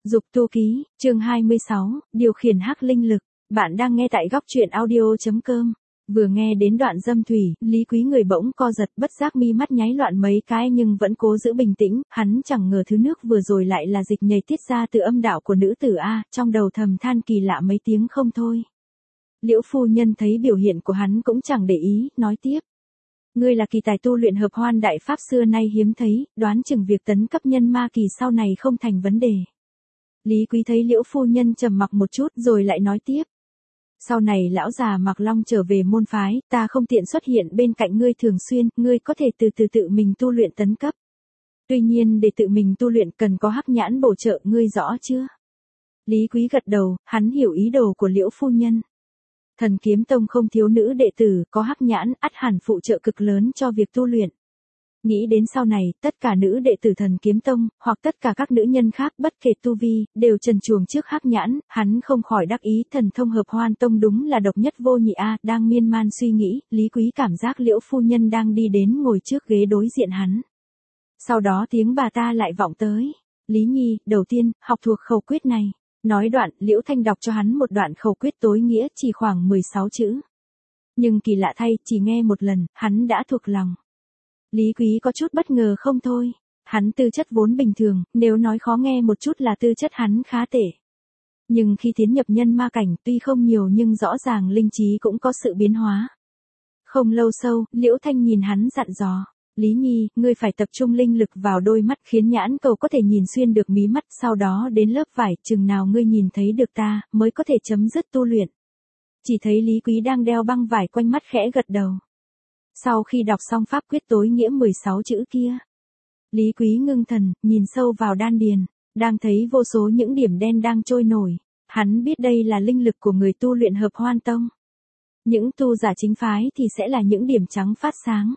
Dục tu ký, chương 26, điều khiển hắc linh lực. Bạn đang nghe tại góc truyện audio.com. Vừa nghe đến đoạn dâm thủy, Lý Quý người bỗng co giật, bất giác mi mắt nháy loạn mấy cái nhưng vẫn cố giữ bình tĩnh, hắn chẳng ngờ thứ nước vừa rồi lại là dịch nhầy tiết ra từ âm đạo của nữ tử A, trong đầu thầm than kỳ lạ mấy tiếng không thôi. Liễu phu nhân thấy biểu hiện của hắn cũng chẳng để ý, nói tiếp. Ngươi là kỳ tài tu luyện hợp hoan đại pháp xưa nay hiếm thấy, đoán chừng việc tấn cấp nhân ma kỳ sau này không thành vấn đề. Lý Quý thấy Liễu phu nhân trầm mặc một chút rồi lại nói tiếp. Sau này lão già Mạc Long trở về môn phái, ta không tiện xuất hiện bên cạnh ngươi thường xuyên, ngươi có thể từ từ tự mình tu luyện tấn cấp. Tuy nhiên để tự mình tu luyện cần có hắc nhãn bổ trợ, ngươi rõ chưa? Lý Quý gật đầu, hắn hiểu ý đồ của Liễu phu nhân. Thần Kiếm Tông không thiếu nữ đệ tử, có hắc nhãn, ắt hẳn phụ trợ cực lớn cho việc tu luyện. Nghĩ đến sau này, tất cả nữ đệ tử Thần Kiếm Tông, hoặc tất cả các nữ nhân khác bất kể tu vi, đều trần truồng trước hắc nhãn, hắn không khỏi đắc ý thần thông hợp hoan tông đúng là độc nhất vô nhị a. Đang miên man suy nghĩ, Lý Quý cảm giác Liễu phu nhân đang đi đến ngồi trước ghế đối diện hắn. Sau đó tiếng bà ta lại vọng tới. Lý Nhi, đầu tiên, học thuộc khẩu quyết này. Nói đoạn, Liễu Thanh đọc cho hắn một đoạn khẩu quyết tối nghĩa chỉ khoảng 16 chữ. Nhưng kỳ lạ thay, chỉ nghe một lần, hắn đã thuộc lòng. Lý Quý có chút bất ngờ không thôi. Hắn tư chất vốn bình thường, nếu nói khó nghe một chút là tư chất hắn khá tệ. Nhưng khi tiến nhập nhân ma cảnh tuy không nhiều nhưng rõ ràng linh trí cũng có sự biến hóa. Không lâu sau, Liễu Thanh nhìn hắn dặn dò. Lý Nhi, ngươi phải tập trung linh lực vào đôi mắt khiến nhãn cầu có thể nhìn xuyên được mí mắt, sau đó đến lớp vải, chừng nào ngươi nhìn thấy được ta, mới có thể chấm dứt tu luyện. Chỉ thấy Lý Quý đang đeo băng vải quanh mắt khẽ gật đầu. Sau khi đọc xong pháp quyết tối nghĩa 16 chữ kia, Lý Quý ngưng thần, nhìn sâu vào đan điền, đang thấy vô số những điểm đen đang trôi nổi. Hắn biết đây là linh lực của người tu luyện hợp hoan tông. Những tu giả chính phái thì sẽ là những điểm trắng phát sáng.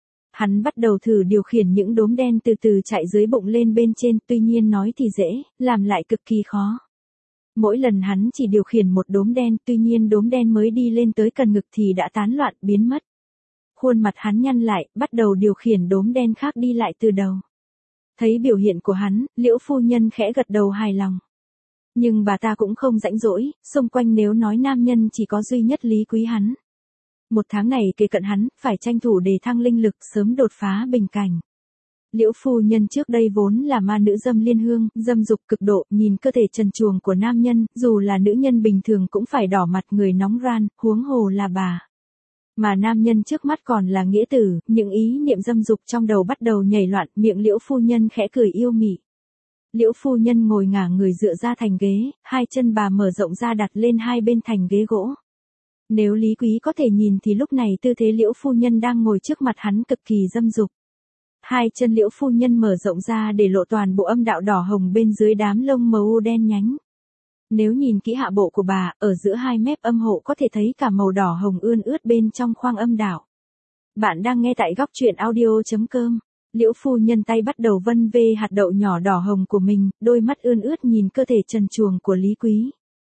Hắn bắt đầu thử điều khiển những đốm đen từ từ chạy dưới bụng lên bên trên, tuy nhiên nói thì dễ, làm lại cực kỳ khó. Mỗi lần hắn chỉ điều khiển một đốm đen, tuy nhiên đốm đen mới đi lên tới cần ngực thì đã tán loạn, biến mất. Khuôn mặt hắn nhăn lại, bắt đầu điều khiển đốm đen khác đi lại từ đầu. Thấy biểu hiện của hắn, Liễu phu nhân khẽ gật đầu hài lòng. Nhưng bà ta cũng không rãnh rỗi, xung quanh nếu nói nam nhân chỉ có duy nhất Lý Quý hắn. Một tháng này kề cận hắn, phải tranh thủ đề thăng linh lực, sớm đột phá bình cảnh. Liễu phu nhân trước đây vốn là ma nữ dâm liên hương, dâm dục cực độ, nhìn cơ thể trần truồng của nam nhân, dù là nữ nhân bình thường cũng phải đỏ mặt người nóng ran, huống hồ là bà. Mà nam nhân trước mắt còn là nghĩa tử, những ý niệm dâm dục trong đầu bắt đầu nhảy loạn, miệng Liễu phu nhân khẽ cười yêu mị. Liễu phu nhân ngồi ngả người dựa ra thành ghế, hai chân bà mở rộng ra đặt lên hai bên thành ghế gỗ. Nếu Lý Quý có thể nhìn thì lúc này tư thế Liễu phu nhân đang ngồi trước mặt hắn cực kỳ dâm dục. Hai chân Liễu phu nhân mở rộng ra để lộ toàn bộ âm đạo đỏ hồng bên dưới đám lông màu đen nhánh. Nếu nhìn kỹ hạ bộ của bà, ở giữa hai mép âm hộ có thể thấy cả màu đỏ hồng ươn ướt bên trong khoang âm đạo. Bạn đang nghe tại góc truyện audio.com. Liễu phu nhân tay bắt đầu vân vê hạt đậu nhỏ đỏ hồng của mình, đôi mắt ươn ướt nhìn cơ thể trần truồng của Lý Quý.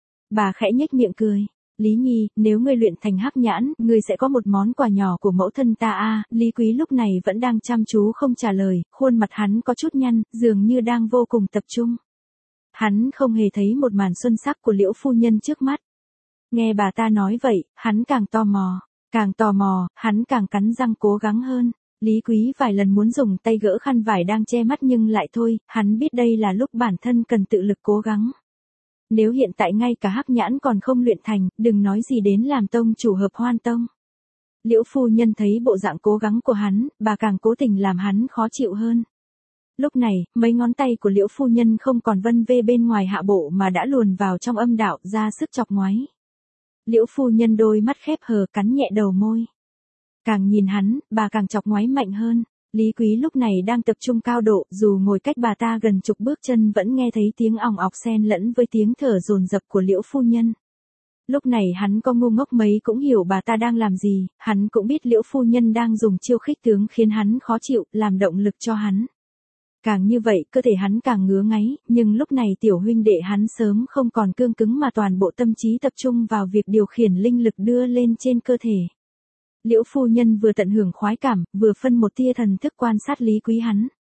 Bà khẽ nhếch miệng cười. Lý Nhi, nếu ngươi luyện thành hắc nhãn, ngươi sẽ có một món quà nhỏ của mẫu thân ta a. Lý Quý lúc này vẫn đang chăm chú không trả lời, khuôn mặt hắn có chút nhăn, dường như đang vô cùng tập trung. Hắn không hề thấy một màn xuân sắc của Liễu phu nhân trước mắt. Nghe bà ta nói vậy, hắn càng tò mò, hắn càng cắn răng cố gắng hơn. Lý Quý vài lần muốn dùng tay gỡ khăn vải đang che mắt nhưng lại thôi, hắn biết đây là lúc bản thân cần tự lực cố gắng. Nếu hiện tại ngay cả hắc nhãn còn không luyện thành, đừng nói gì đến làm tông chủ hợp hoan tông. Liễu phu nhân thấy bộ dạng cố gắng của hắn, bà càng cố tình làm hắn khó chịu hơn. Lúc này, mấy ngón tay của Liễu phu nhân không còn vân vê bên ngoài hạ bộ mà đã luồn vào trong âm đạo, ra sức chọc ngoáy. Liễu phu nhân đôi mắt khép hờ cắn nhẹ đầu môi. Càng nhìn hắn, bà càng chọc ngoáy mạnh hơn. Lý Quý lúc này đang tập trung cao độ, dù ngồi cách bà ta gần chục bước chân vẫn nghe thấy tiếng ỏng ọc xen lẫn với tiếng thở dồn dập của Liễu phu nhân. Lúc này hắn có ngu ngốc mấy cũng hiểu bà ta đang làm gì, hắn cũng biết Liễu phu nhân đang dùng chiêu khích tướng khiến hắn khó chịu, làm động lực cho hắn. Càng như vậy, cơ thể hắn càng ngứa ngáy, nhưng lúc này tiểu huynh đệ hắn sớm không còn cương cứng mà toàn bộ tâm trí tập trung vào việc điều khiển linh lực đưa lên trên cơ thể. Liễu phu nhân vừa tận hưởng khoái cảm, vừa phân một tia thần thức quan sát Lý Quý hắn.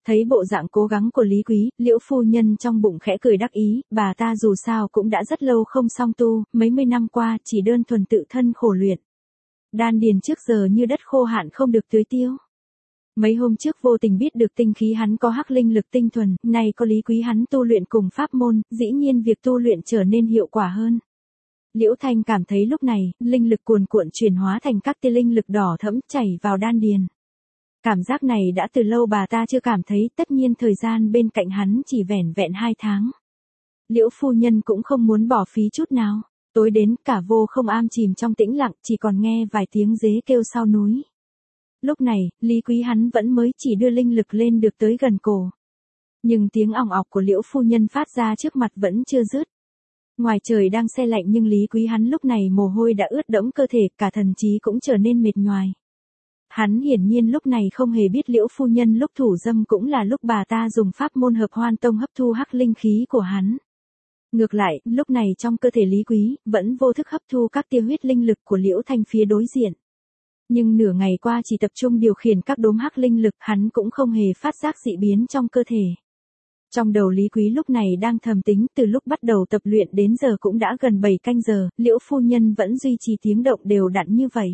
Thấy bộ dạng cố gắng của Lý Quý, Liễu phu nhân trong bụng khẽ cười đắc ý, bà ta dù sao cũng đã rất lâu không song tu, mấy mươi năm qua chỉ đơn thuần tự thân khổ luyện. Đan điền trước giờ như đất khô hạn không được tưới tiêu. Mấy hôm trước vô tình biết được tinh khí hắn có hắc linh lực tinh thuần, nay có Lý Quý hắn tu luyện cùng pháp môn, dĩ nhiên việc tu luyện trở nên hiệu quả hơn. Liễu Thanh cảm thấy lúc này, linh lực cuồn cuộn chuyển hóa thành các tia linh lực đỏ thẫm chảy vào đan điền. Cảm giác này đã từ lâu bà ta chưa cảm thấy, tất nhiên thời gian bên cạnh hắn chỉ vẻn vẹn 2 tháng. Liễu phu nhân cũng không muốn bỏ phí chút nào. Tối đến cả vô không am chìm trong tĩnh lặng, chỉ còn nghe vài tiếng dế kêu sau núi. Lúc này, Lý Quý hắn vẫn mới chỉ đưa linh lực lên được tới gần cổ. Nhưng tiếng ỏng ọc của Liễu phu nhân phát ra trước mặt vẫn chưa dứt. Ngoài trời đang se lạnh nhưng Lý Quý hắn lúc này mồ hôi đã ướt đẫm cơ thể, cả thần trí cũng trở nên mệt nhoài. Hắn hiển nhiên lúc này không hề biết Liễu phu nhân lúc thủ dâm cũng là lúc bà ta dùng pháp môn hợp hoan tông hấp thu hắc linh khí của hắn. Ngược lại, lúc này trong cơ thể Lý Quý, vẫn vô thức hấp thu các tia huyết linh lực của Liễu Thanh phía đối diện. Nhưng nửa ngày qua chỉ tập trung điều khiển các đốm hắc linh lực, hắn cũng không hề phát giác dị biến trong cơ thể. Trong đầu Lý Quý lúc này đang thầm tính, từ lúc bắt đầu tập luyện đến giờ cũng đã gần 7 canh giờ, Liễu phu nhân vẫn duy trì tiếng động đều đặn như vậy.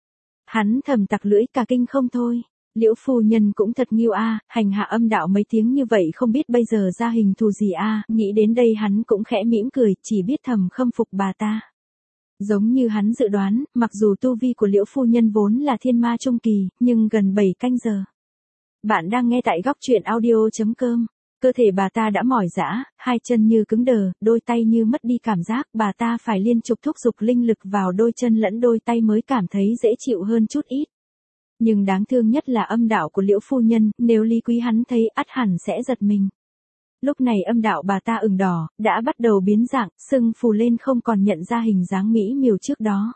Hắn thầm tặc lưỡi cả kinh không thôi. Liễu phu nhân cũng thật nghiêu a, hành hạ âm đạo mấy tiếng như vậy không biết bây giờ ra hình thù gì a, nghĩ đến đây hắn cũng khẽ mỉm cười, chỉ biết thầm khâm phục bà ta. Giống như hắn dự đoán, mặc dù tu vi của Liễu phu nhân vốn là thiên ma trung kỳ, nhưng gần 7 canh giờ. Bạn đang nghe tại góc truyện audio.com. Cơ thể bà ta đã mỏi rã, hai chân như cứng đờ, đôi tay như mất đi cảm giác, bà ta phải liên tục thúc giục linh lực vào đôi chân lẫn đôi tay mới cảm thấy dễ chịu hơn chút ít. Nhưng đáng thương nhất là âm đạo của Liễu phu nhân, nếu Lý Quý hắn thấy ắt hẳn sẽ giật mình. Lúc này âm đạo bà ta ửng đỏ, đã bắt đầu biến dạng, sưng phù lên không còn nhận ra hình dáng mỹ miều trước đó.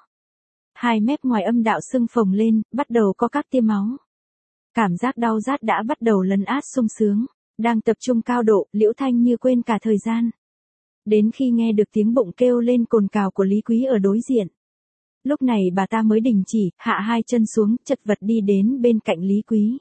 Hai mép ngoài âm đạo sưng phồng lên, bắt đầu có các tia máu. Cảm giác đau rát đã bắt đầu lấn át sung sướng. Đang tập trung cao độ, Liễu Thanh như quên cả thời gian. Đến khi nghe được tiếng bụng kêu lên cồn cào của Lý Quý ở đối diện. Lúc này bà ta mới đình chỉ, hạ hai chân xuống, chật vật đi đến bên cạnh Lý Quý.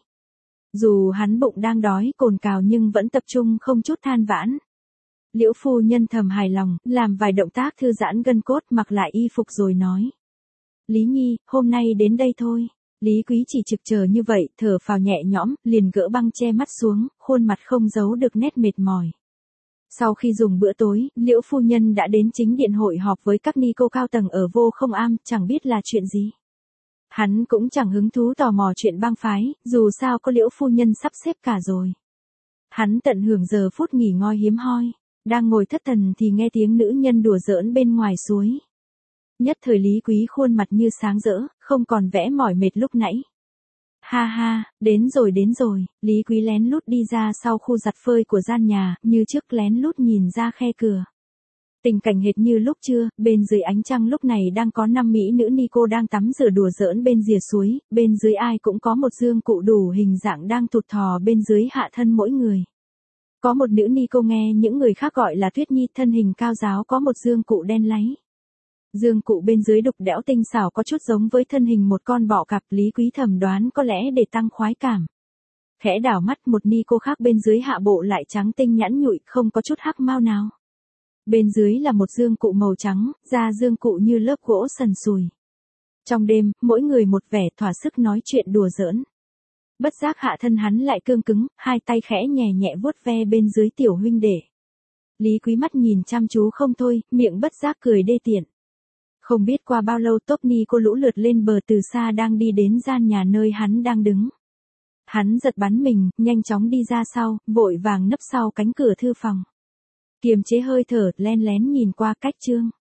Dù hắn bụng đang đói cồn cào nhưng vẫn tập trung không chút than vãn. Liễu phu nhân thầm hài lòng, làm vài động tác thư giãn gân cốt, mặc lại y phục rồi nói. Lý Nhi, hôm nay đến đây thôi. Lý Quý chỉ trực chờ như vậy, thở phào nhẹ nhõm, liền gỡ băng che mắt xuống, khuôn mặt không giấu được nét mệt mỏi. Sau khi dùng bữa tối, Liễu phu nhân đã đến chính điện hội họp với các ni cô cao tầng ở Vô Không Am, chẳng biết là chuyện gì. Hắn cũng chẳng hứng thú tò mò chuyện bang phái, dù sao có Liễu phu nhân sắp xếp cả rồi. Hắn tận hưởng giờ phút nghỉ ngơi hiếm hoi, đang ngồi thất thần thì nghe tiếng nữ nhân đùa giỡn bên ngoài suối. Nhất thời Lý Quý khuôn mặt như sáng rỡ, không còn vẻ mỏi mệt lúc nãy. Ha ha, đến rồi, Lý Quý lén lút đi ra sau khu giặt phơi của gian nhà, như trước lén lút nhìn ra khe cửa. Tình cảnh hệt như lúc trưa, bên dưới ánh trăng lúc này đang có 5 mỹ nữ ni cô đang tắm rửa đùa giỡn bên rìa suối, bên dưới ai cũng có một dương cụ đủ hình dạng đang thụt thò bên dưới hạ thân mỗi người. Có một nữ ni cô nghe những người khác gọi là Tuyết Nhi, thân hình cao ráo có một dương cụ đen láy. Dương cụ bên dưới đục đẽo tinh xảo có chút giống với thân hình một con bọ cạp, Lý Quý thầm đoán có lẽ để tăng khoái cảm. Khẽ đảo mắt một ni cô khác bên dưới hạ bộ lại trắng tinh nhẵn nhụi, không có chút hắc mao nào. Bên dưới là một dương cụ màu trắng, da dương cụ như lớp gỗ sần sùi. Trong đêm, mỗi người một vẻ thỏa sức nói chuyện đùa giỡn. Bất giác hạ thân hắn lại cương cứng, hai tay khẽ nhẹ nhẹ vuốt ve bên dưới tiểu huynh đệ. Lý Quý mắt nhìn chăm chú không thôi, miệng bất giác cười đê tiện. Không biết qua bao lâu tốp ni cô lũ lượt lên bờ từ xa đang đi đến gian nhà nơi hắn đang đứng. Hắn giật bắn mình, nhanh chóng đi ra sau, vội vàng nấp sau cánh cửa thư phòng. Kiềm chế hơi thở, len lén nhìn qua cách chương.